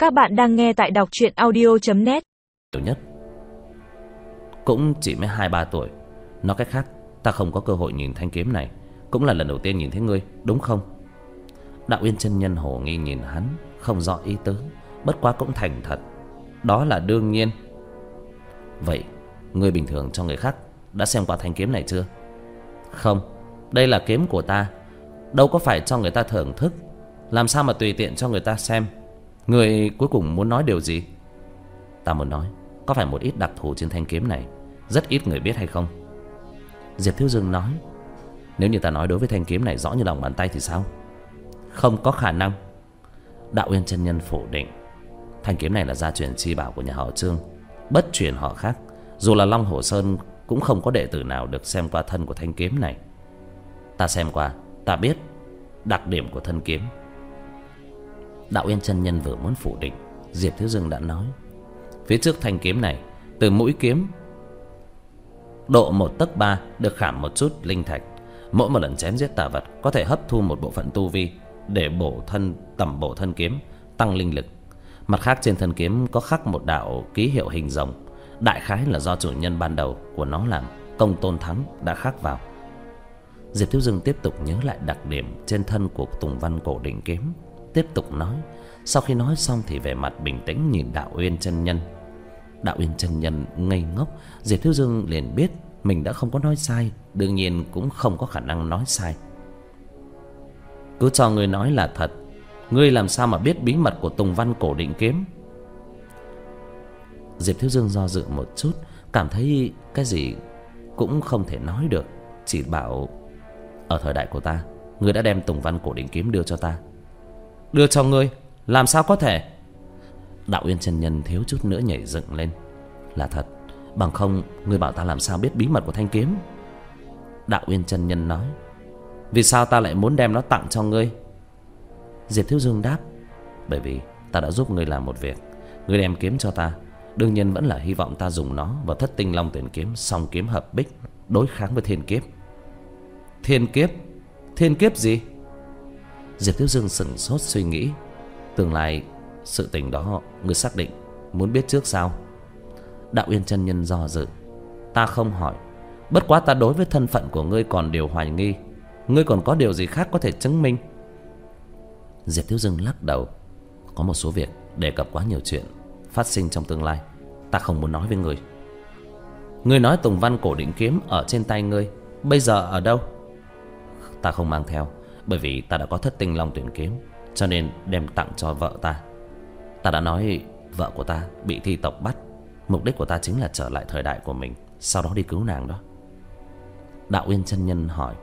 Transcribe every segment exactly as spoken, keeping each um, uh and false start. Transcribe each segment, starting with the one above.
Các bạn đang nghe tại đọc truyện audio chấm net. Nhiều nhất cũng chỉ mới hai ba tuổi. Nói cách khác, ta không có cơ hội nhìn thanh kiếm này. Cũng là lần đầu tiên nhìn thấy ngươi, đúng không? Đạo Uyên chân nhân hồ nghi nhìn hắn, không rõ ý tứ, bất quá cũng thành thật. Đó là đương nhiên. Vậy ngươi bình thường cho người khác đã xem qua thanh kiếm này chưa? Không, đây là kiếm của ta, đâu có phải cho người ta thưởng thức. Làm sao mà tùy tiện cho người ta xem? Ngươi cuối cùng muốn nói điều gì? Ta muốn nói, có phải một ít đặc thù trên thanh kiếm này rất ít người biết hay không? Diệp Thiếu Dương nói, nếu như ta nói đối với thanh kiếm này rõ như lòng bàn tay thì sao? Không có khả năng. Đạo Uyên chân nhân phủ định. Thanh kiếm này là gia truyền chi bảo của nhà họ Trương, bất truyền họ khác. Dù là Long Hổ Sơn cũng không có đệ tử nào được xem qua thân của thanh kiếm này. Ta xem qua, ta biết đặc điểm của thân kiếm. Đạo Uyên chân nhân vừa muốn phủ định, Diệp Thiếu Dương đã nói, phía trước thanh kiếm này, từ mũi kiếm độ một tấc ba được khảm một chút linh thạch. Mỗi một lần chém giết tà vật có thể hấp thu một bộ phận tu vi để bổ thân, tẩm bổ thân kiếm, tăng linh lực. Mặt khác trên thân kiếm có khắc một đạo ký hiệu hình rồng, đại khái là do chủ nhân ban đầu của nó làm Công Tôn Thắng đã khắc vào. Diệp Thiếu Dương tiếp tục nhớ lại đặc điểm trên thân của Tùng Văn Cổ Đỉnh kiếm, tiếp tục nói. Sau khi nói xong thì vẻ mặt bình tĩnh nhìn Đạo Uyên chân nhân. Đạo Uyên chân nhân ngây ngốc. Diệp Thiếu Dương liền biết mình đã không có nói sai, đương nhiên cũng không có khả năng nói sai. Cứ cho ngươi nói là thật, ngươi làm sao mà biết bí mật của Tùng Văn Cổ Định kiếm? Diệp Thiếu Dương do dự một chút, cảm thấy cái gì cũng không thể nói được, chỉ bảo, ở thời đại của ta, ngươi đã đem Tùng Văn Cổ Định kiếm đưa cho ta. Đưa cho ngươi? Làm sao có thể? Đạo Uyên chân nhân thiếu chút nữa nhảy dựng lên. Là thật, bằng không ngươi bảo ta làm sao biết bí mật của thanh kiếm? Đạo Uyên chân nhân nói, vì sao ta lại muốn đem nó tặng cho ngươi? Diệp Thiếu Dương đáp, bởi vì ta đã giúp ngươi làm một việc. Ngươi đem kiếm cho ta, đương nhiên vẫn là hy vọng ta dùng nó vào Thất Tinh Long Tuyển kiếm, song kiếm hợp bích, đối kháng với thiên kiếp. Thiên kiếp? Thiên kiếp gì? Diệp Thiếu Dương sững sốt suy nghĩ. Tương lai sự tình đó ngươi xác định muốn biết trước sao? Đạo Uyên chân nhân do dự, ta không hỏi. Bất quá ta đối với thân phận của ngươi còn điều hoài nghi. Ngươi còn có điều gì khác có thể chứng minh? Diệp Thiếu Dương lắc đầu, có một số việc đề cập quá nhiều chuyện phát sinh trong tương lai, ta không muốn nói với ngươi. Ngươi nói Tùng Văn Cổ Định kiếm ở trên tay ngươi, bây giờ ở đâu? Ta không mang theo, bởi vì ta đã có Thất Tinh Long Tuyển kiếm, cho nên đem tặng cho vợ ta. Ta đã nói vợ của ta bị thi tộc bắt, mục đích của ta chính là trở lại thời đại của mình, sau đó đi cứu nàng đó. Đạo Uyên chân nhân hỏi,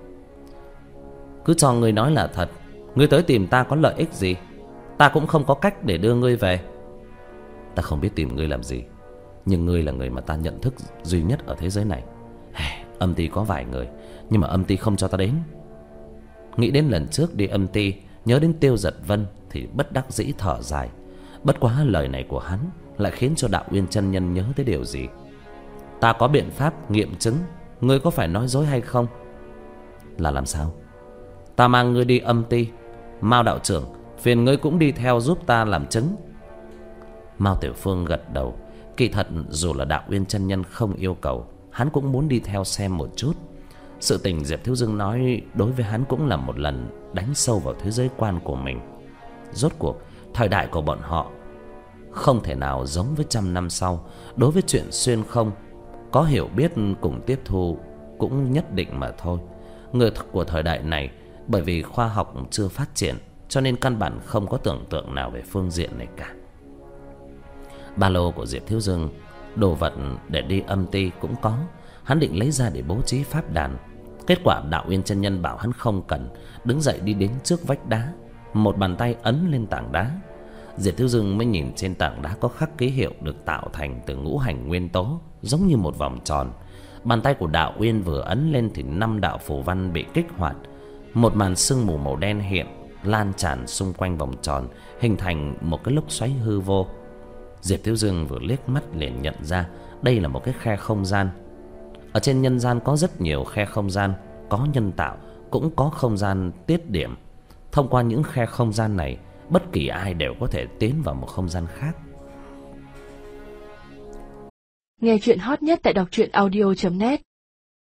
cứ cho ngươi nói là thật, ngươi tới tìm ta có lợi ích gì? Ta cũng không có cách để đưa ngươi về. Ta không biết tìm ngươi làm gì, nhưng ngươi là người mà ta nhận thức duy nhất ở thế giới này. Âm ty có vài người, nhưng mà âm ty không cho ta đến. Nghĩ đến lần trước đi âm ty, nhớ đến Tiêu Giật Vân thì bất đắc dĩ thở dài. Bất quá lời này của hắn lại khiến cho Đạo Uyên chân nhân nhớ tới điều gì. Ta có biện pháp nghiệm chứng ngươi có phải nói dối hay không. Là làm sao? Ta mang ngươi đi âm ty, Mao đạo trưởng, phiền ngươi cũng đi theo giúp ta làm chứng. Mao Tiểu Phương gật đầu. Kỳ thật dù là Đạo Uyên chân nhân không yêu cầu, hắn cũng muốn đi theo xem một chút. Sự tình Diệp Thiếu Dương nói đối với hắn cũng là một lần đánh sâu vào thế giới quan của mình. Rốt cuộc thời đại của bọn họ không thể nào giống với trăm năm sau. Đối với chuyện xuyên không, có hiểu biết cùng tiếp thu cũng nhất định mà thôi. Người của thời đại này, bởi vì khoa học chưa phát triển, cho nên căn bản không có tưởng tượng nào về phương diện này cả. Ba lô của Diệp Thiếu Dương, đồ vật để đi âm ty cũng có. Hắn định lấy ra để bố trí pháp đàn. Kết quả Đạo Uyên chân nhân bảo hắn không cần, đứng dậy đi đến trước vách đá, một bàn tay ấn lên tảng đá. Diệp Thiếu Dương mới nhìn trên tảng đá có khắc ký hiệu được tạo thành từ ngũ hành nguyên tố, giống như một vòng tròn. Bàn tay của Đạo Uyên vừa ấn lên thì năm đạo phù văn bị kích hoạt. Một màn sương mù màu đen hiện lan tràn xung quanh vòng tròn, hình thành một cái lốc xoáy hư vô. Diệp Thiếu Dương vừa liếc mắt liền nhận ra đây là một cái khe không gian. Ở trên nhân gian có rất nhiều khe không gian, có nhân tạo, cũng có không gian tiết điểm. Thông qua những khe không gian này, bất kỳ ai đều có thể tiến vào một không gian khác. Nghe chuyện hot nhất tại đọc truyện audio chấm net.